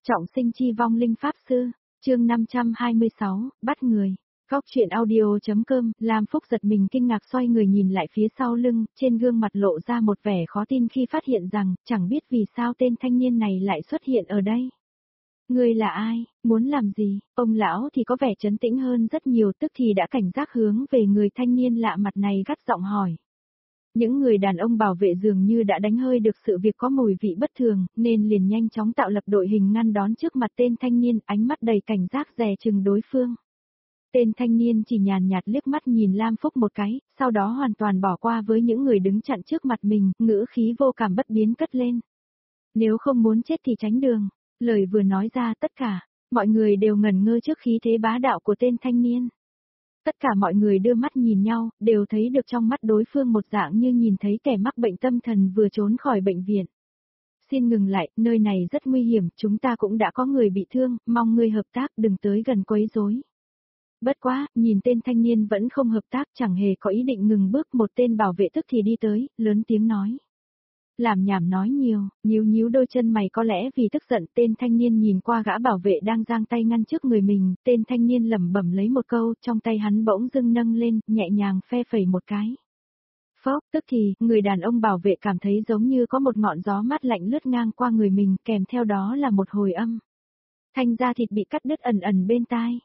Trọng sinh chi vong linh pháp sư, chương 526, bắt người. Góc truyện audio.com, Lam Phúc giật mình kinh ngạc xoay người nhìn lại phía sau lưng, trên gương mặt lộ ra một vẻ khó tin khi phát hiện rằng, chẳng biết vì sao tên thanh niên này lại xuất hiện ở đây. Ngươi là ai, muốn làm gì? Ông lão thì có vẻ trấn tĩnh hơn rất nhiều, tức thì đã cảnh giác hướng về người thanh niên lạ mặt này gắt giọng hỏi. Những người đàn ông bảo vệ dường như đã đánh hơi được sự việc có mùi vị bất thường, nên liền nhanh chóng tạo lập đội hình ngăn đón trước mặt tên thanh niên, ánh mắt đầy cảnh giác dè chừng đối phương. Tên thanh niên chỉ nhàn nhạt liếc mắt nhìn Lam Phúc một cái, sau đó hoàn toàn bỏ qua với những người đứng chặn trước mặt mình, ngữ khí vô cảm bất biến cất lên. Nếu không muốn chết thì tránh đường. Lời vừa nói ra tất cả, mọi người đều ngẩn ngơ trước khí thế bá đạo của tên thanh niên. Tất cả mọi người đưa mắt nhìn nhau, đều thấy được trong mắt đối phương một dạng như nhìn thấy kẻ mắc bệnh tâm thần vừa trốn khỏi bệnh viện. Xin ngừng lại, nơi này rất nguy hiểm, chúng ta cũng đã có người bị thương, mong ngươi hợp tác, đừng tới gần quấy rối. Bất quá, nhìn tên thanh niên vẫn không hợp tác, chẳng hề có ý định ngừng bước, một tên bảo vệ tức thì đi tới, lớn tiếng nói. Làm nhảm nói nhiều, nhíu nhíu đôi chân mày, có lẽ vì tức giận, tên thanh niên nhìn qua gã bảo vệ đang giang tay ngăn trước người mình, tên thanh niên lẩm bẩm lấy một câu, trong tay hắn bỗng dưng nâng lên, nhẹ nhàng phe phẩy một cái. Phốc, tức thì, người đàn ông bảo vệ cảm thấy giống như có một ngọn gió mát lạnh lướt ngang qua người mình, kèm theo đó là một hồi âm. Thanh da thịt bị cắt đứt ẩn ẩn bên tai.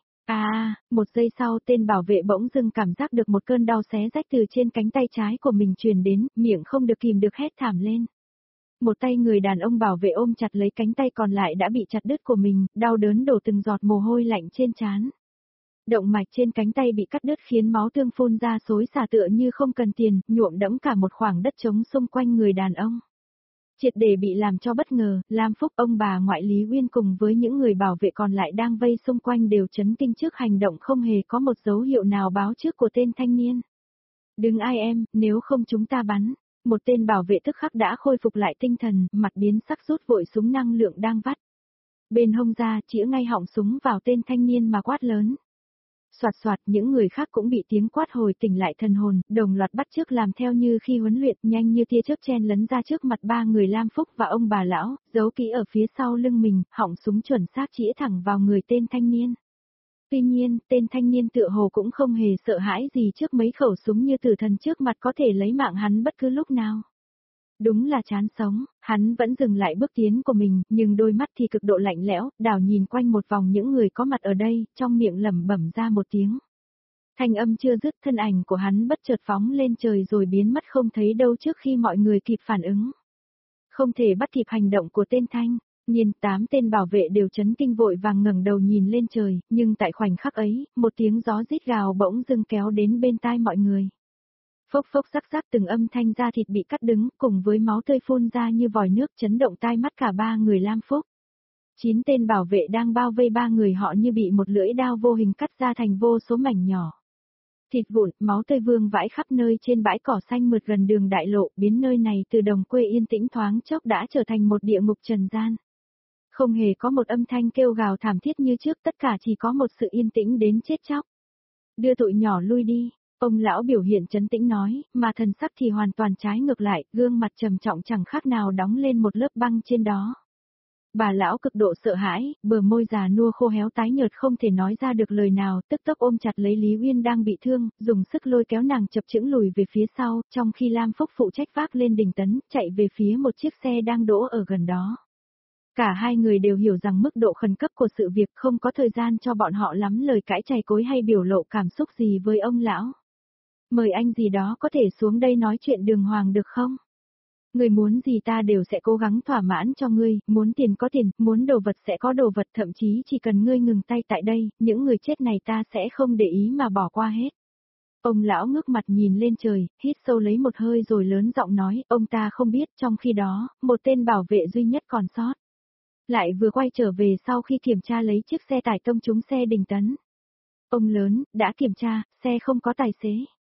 Một giây sau tên bảo vệ bỗng dưng cảm giác được một cơn đau xé rách từ trên cánh tay trái của mình truyền đến, miệng không được kìm được hét thảm lên. Một tay người đàn ông bảo vệ ôm chặt lấy cánh tay còn lại đã bị chặt đứt của mình, đau đớn đổ từng giọt mồ hôi lạnh trên trán. Động mạch trên cánh tay bị cắt đứt khiến máu tương phun ra xối xả tựa như không cần tiền, nhuộm đẫm cả một khoảng đất trống xung quanh người đàn ông. Triệt để bị làm cho bất ngờ, Lam Phúc, ông bà ngoại Lý Uyên cùng với những người bảo vệ còn lại đang vây xung quanh đều chấn kinh trước hành động không hề có một dấu hiệu nào báo trước của tên thanh niên. Đừng ai em, nếu không chúng ta bắn. Một tên bảo vệ tức khắc đã khôi phục lại tinh thần, mặt biến sắc rút vội súng năng lượng đang vắt bên hông ra, chĩa ngay họng súng vào tên thanh niên mà quát lớn. Soạt soạt, những người khác cũng bị tiếng quát hồi tỉnh lại thần hồn, đồng loạt bắt chước làm theo như khi huấn luyện, nhanh như tia chớp chen lấn ra trước mặt ba người Lam Phúc và ông bà lão, giấu kỹ ở phía sau lưng mình, họng súng chuẩn xác chĩa thẳng vào người tên thanh niên. Tuy nhiên, tên thanh niên tựa hồ cũng không hề sợ hãi gì trước mấy khẩu súng như tử thần trước mặt có thể lấy mạng hắn bất cứ lúc nào. Đúng là chán sống, hắn vẫn dừng lại bước tiến của mình, nhưng đôi mắt thì cực độ lạnh lẽo, đảo nhìn quanh một vòng những người có mặt ở đây, trong miệng lẩm bẩm ra một tiếng. Thanh âm chưa dứt, thân ảnh của hắn bất chợt phóng lên trời rồi biến mất không thấy đâu trước khi mọi người kịp phản ứng. Không thể bắt kịp hành động của tên thanh niên, 8 tên bảo vệ đều chấn kinh vội vàng ngẩng đầu nhìn lên trời, nhưng tại khoảnh khắc ấy, một tiếng gió rít gào bỗng dưng kéo đến bên tai mọi người. Phốc phốc rắc rắc từng âm thanh da thịt bị cắt đứng, cùng với máu tươi phun ra như vòi nước chấn động tai mắt cả ba người Lam Phúc. 9 tên bảo vệ đang bao vây ba người họ như bị một lưỡi dao vô hình cắt ra thành vô số mảnh nhỏ. Thịt vụn, máu tươi vương vãi khắp nơi trên bãi cỏ xanh mượt gần đường đại lộ, biến nơi này từ đồng quê yên tĩnh thoáng chốc đã trở thành một địa ngục trần gian. Không hề có một âm thanh kêu gào thảm thiết như trước, tất cả chỉ có một sự yên tĩnh đến chết chóc. Đưa tụi nhỏ lui đi. Ông lão biểu hiện trấn tĩnh nói, mà thần sắc thì hoàn toàn trái ngược lại, gương mặt trầm trọng chẳng khác nào đóng lên một lớp băng trên đó. Bà lão cực độ sợ hãi, bờ môi già nua khô héo tái nhợt không thể nói ra được lời nào, tức tốc ôm chặt lấy Lý Uyên đang bị thương, dùng sức lôi kéo nàng chập chững lùi về phía sau, trong khi Lam Phúc phụ trách vác lên đỉnh tấn, chạy về phía một chiếc xe đang đỗ ở gần đó. Cả hai người đều hiểu rằng mức độ khẩn cấp của sự việc không có thời gian cho bọn họ lắm lời cãi chày cối hay biểu lộ cảm xúc gì với ông lão. Mời anh gì đó có thể xuống đây nói chuyện đường hoàng được không? Người muốn gì ta đều sẽ cố gắng thỏa mãn cho ngươi, muốn tiền có tiền, muốn đồ vật sẽ có đồ vật, thậm chí chỉ cần ngươi ngừng tay tại đây, những người chết này ta sẽ không để ý mà bỏ qua hết. Ông lão ngước mặt nhìn lên trời, hít sâu lấy một hơi rồi lớn giọng nói, ông ta không biết, trong khi đó, một tên bảo vệ duy nhất còn sót lại vừa quay trở về sau khi kiểm tra lấy chiếc xe tải tông trúng xe Đình Tấn. Ông lớn, đã kiểm tra, xe không có tài xế.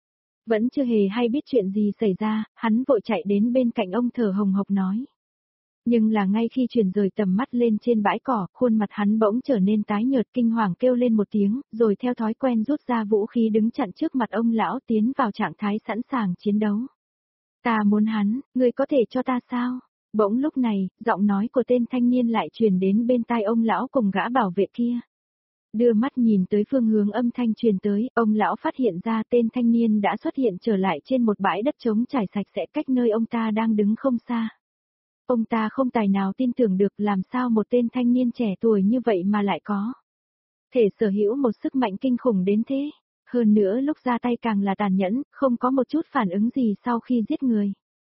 Vẫn chưa hề hay biết chuyện gì xảy ra, hắn vội chạy đến bên cạnh ông thở hồng hộc nói. Nhưng là ngay khi chuyển rời tầm mắt lên trên bãi cỏ, khuôn mặt hắn bỗng trở nên tái nhợt kinh hoàng kêu lên một tiếng, rồi theo thói quen rút ra vũ khí đứng chặn trước mặt ông lão tiến vào trạng thái sẵn sàng chiến đấu. Ta muốn hắn, ngươi có thể cho ta sao? Bỗng lúc này, giọng nói của tên thanh niên lại truyền đến bên tai ông lão cùng gã bảo vệ kia. Đưa mắt nhìn tới phương hướng âm thanh truyền tới, ông lão phát hiện ra tên thanh niên đã xuất hiện trở lại trên một bãi đất trống trải sạch sẽ cách nơi ông ta đang đứng không xa. Ông ta không tài nào tin tưởng được làm sao một tên thanh niên trẻ tuổi như vậy mà lại có thể sở hữu một sức mạnh kinh khủng đến thế. Hơn nữa lúc ra tay càng là tàn nhẫn, không có một chút phản ứng gì sau khi giết người.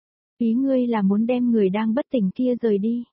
Ý ngươi là muốn đem người đang bất tỉnh kia rời đi.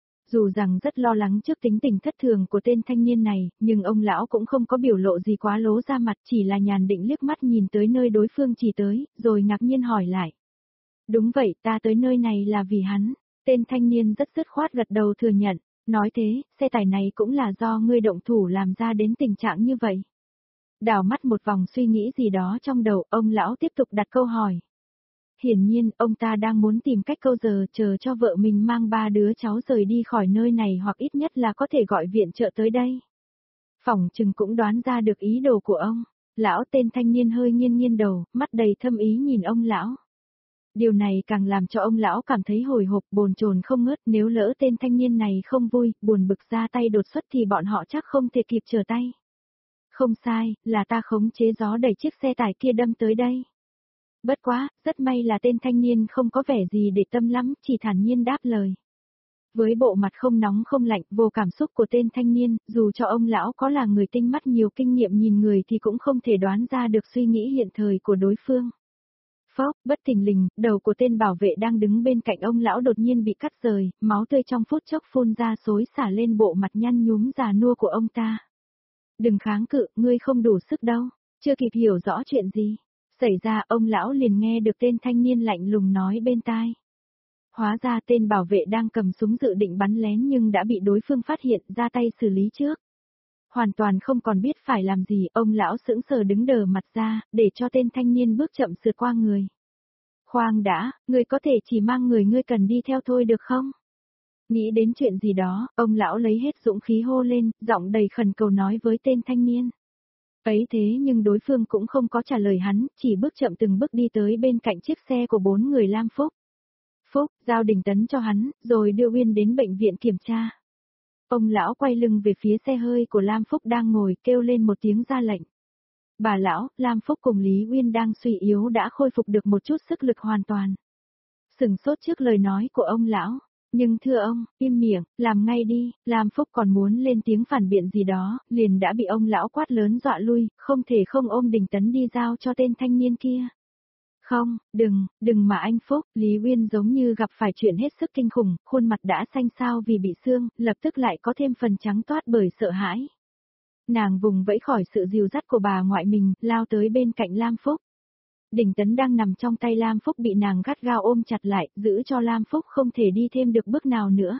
Dù rằng rất lo lắng trước tính tình thất thường của tên thanh niên này, nhưng ông lão cũng không có biểu lộ gì quá lố ra mặt, chỉ là nhàn định liếc mắt nhìn tới nơi đối phương chỉ tới, rồi ngạc nhiên hỏi lại. Đúng vậy, ta tới nơi này là vì hắn. Tên thanh niên rất dứt khoát gật đầu thừa nhận, nói thế, xe tải này cũng là do ngươi động thủ làm ra đến tình trạng như vậy. Đảo mắt một vòng suy nghĩ gì đó trong đầu, ông lão tiếp tục đặt câu hỏi. Hiển nhiên, ông ta đang muốn tìm cách câu giờ chờ cho vợ mình mang 3 đứa cháu rời đi khỏi nơi này hoặc ít nhất là có thể gọi viện trợ tới đây. Phỏng chừng cũng đoán ra được ý đồ của ông. Lão tên thanh niên hơi nghiêng nghiêng đầu, mắt đầy thâm ý nhìn ông lão. Điều này càng làm cho ông lão cảm thấy hồi hộp bồn chồn không ngớt, nếu lỡ tên thanh niên này không vui, buồn bực ra tay đột xuất thì bọn họ chắc không thể kịp trở tay. Không sai, là ta khống chế gió đẩy chiếc xe tải kia đâm tới đây. Bất quá, rất may là tên thanh niên không có vẻ gì để tâm lắm, chỉ thản nhiên đáp lời. Với bộ mặt không nóng không lạnh, vô cảm xúc của tên thanh niên, dù cho ông lão có là người tinh mắt nhiều kinh nghiệm nhìn người thì cũng không thể đoán ra được suy nghĩ hiện thời của đối phương. Phốc, bất thình lình, đầu của tên bảo vệ đang đứng bên cạnh ông lão đột nhiên bị cắt rời, máu tươi trong phút chốc phun ra xối xả lên bộ mặt nhăn nhúm già nua của ông ta. Đừng kháng cự, ngươi không đủ sức đâu. Chưa kịp hiểu rõ chuyện gì xảy ra, ông lão liền nghe được tên thanh niên lạnh lùng nói bên tai. Hóa ra tên bảo vệ đang cầm súng dự định bắn lén nhưng đã bị đối phương phát hiện, ra tay xử lý trước. Hoàn toàn không còn biết phải làm gì, ông lão sững sờ đứng đờ mặt ra, để cho tên thanh niên bước chậm sượt qua người. Khoan đã, ngươi có thể chỉ mang người ngươi cần đi theo thôi được không? Nghĩ đến chuyện gì đó, ông lão lấy hết dũng khí hô lên, giọng đầy khẩn cầu nói với tên thanh niên. Ấy thế nhưng đối phương cũng không có trả lời hắn, chỉ bước chậm từng bước đi tới bên cạnh chiếc xe của 4 người Lam Phúc. Phúc, giao Đình Tấn cho hắn, rồi đưa Uyên đến bệnh viện kiểm tra. Ông lão quay lưng về phía xe hơi của Lam Phúc đang ngồi, kêu lên một tiếng ra lệnh. Bà lão, Lam Phúc cùng Lý Uyên đang suy yếu đã khôi phục được một chút sức lực hoàn toàn. Sửng sốt trước lời nói của ông lão. Nhưng thưa ông, im miệng, làm ngay đi, Lam Phúc còn muốn lên tiếng phản biện gì đó, liền đã bị ông lão quát lớn dọa lui, không thể không ôm Đình Tấn đi giao cho tên thanh niên kia. Không, đừng mà anh Phúc, Lý Uyên giống như gặp phải chuyện hết sức kinh khủng, khuôn mặt đã xanh xao vì bị xương, lập tức lại có thêm phần trắng toát bởi sợ hãi. Nàng vùng vẫy khỏi sự dìu dắt của bà ngoại mình, lao tới bên cạnh Lam Phúc. Đình Tấn đang nằm trong tay Lam Phúc bị nàng gắt gao ôm chặt lại, giữ cho Lam Phúc không thể đi thêm được bước nào nữa.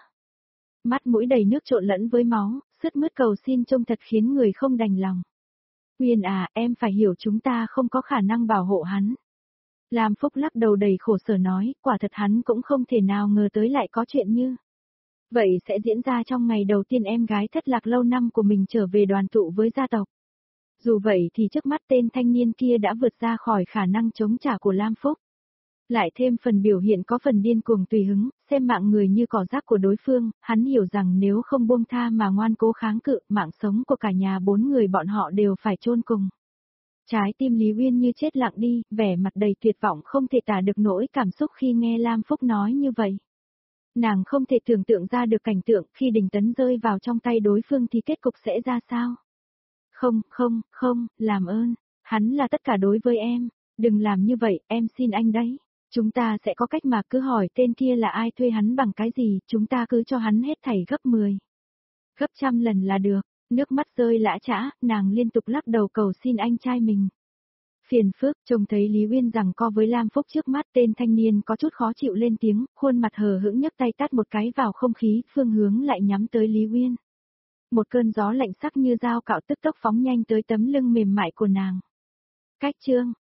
Mắt mũi đầy nước trộn lẫn với máu, sướt mướt cầu xin trông thật khiến người không đành lòng. Uyên à, em phải hiểu chúng ta không có khả năng bảo hộ hắn. Lam Phúc lắc đầu đầy khổ sở nói, quả thật hắn cũng không thể nào ngờ tới lại có chuyện như vậy sẽ diễn ra trong ngày đầu tiên em gái thất lạc lâu năm của mình trở về đoàn tụ với gia tộc. Dù vậy thì trước mắt tên thanh niên kia đã vượt ra khỏi khả năng chống trả của Lam Phúc. Lại thêm phần biểu hiện có phần điên cuồng tùy hứng, xem mạng người như cỏ rác của đối phương, hắn hiểu rằng nếu không buông tha mà ngoan cố kháng cự, mạng sống của cả nhà 4 người bọn họ đều phải chôn cùng. Trái tim Lý Uyên như chết lặng đi, vẻ mặt đầy tuyệt vọng không thể tả được nỗi cảm xúc khi nghe Lam Phúc nói như vậy. Nàng không thể tưởng tượng ra được cảnh tượng khi Đình Tấn rơi vào trong tay đối phương thì kết cục sẽ ra sao. Không, làm ơn, hắn là tất cả đối với em, đừng làm như vậy, em xin anh đấy. Chúng ta sẽ có cách mà, cứ hỏi tên kia là ai, thuê hắn bằng cái gì, chúng ta cứ cho hắn hết thảy gấp 10. Gấp trăm lần là được. Nước mắt rơi lã chã, nàng liên tục lắc đầu cầu xin anh trai mình. Phiền phức, trông thấy Lý Uyên giằng co với Lam Phúc trước mắt, tên thanh niên có chút khó chịu lên tiếng, khuôn mặt hờ hững nhấc tay tát một cái vào không khí, phương hướng lại nhắm tới Lý Uyên. Một cơn gió lạnh sắc như dao cạo tức tốc phóng nhanh tới tấm lưng mềm mại của nàng. Cách chương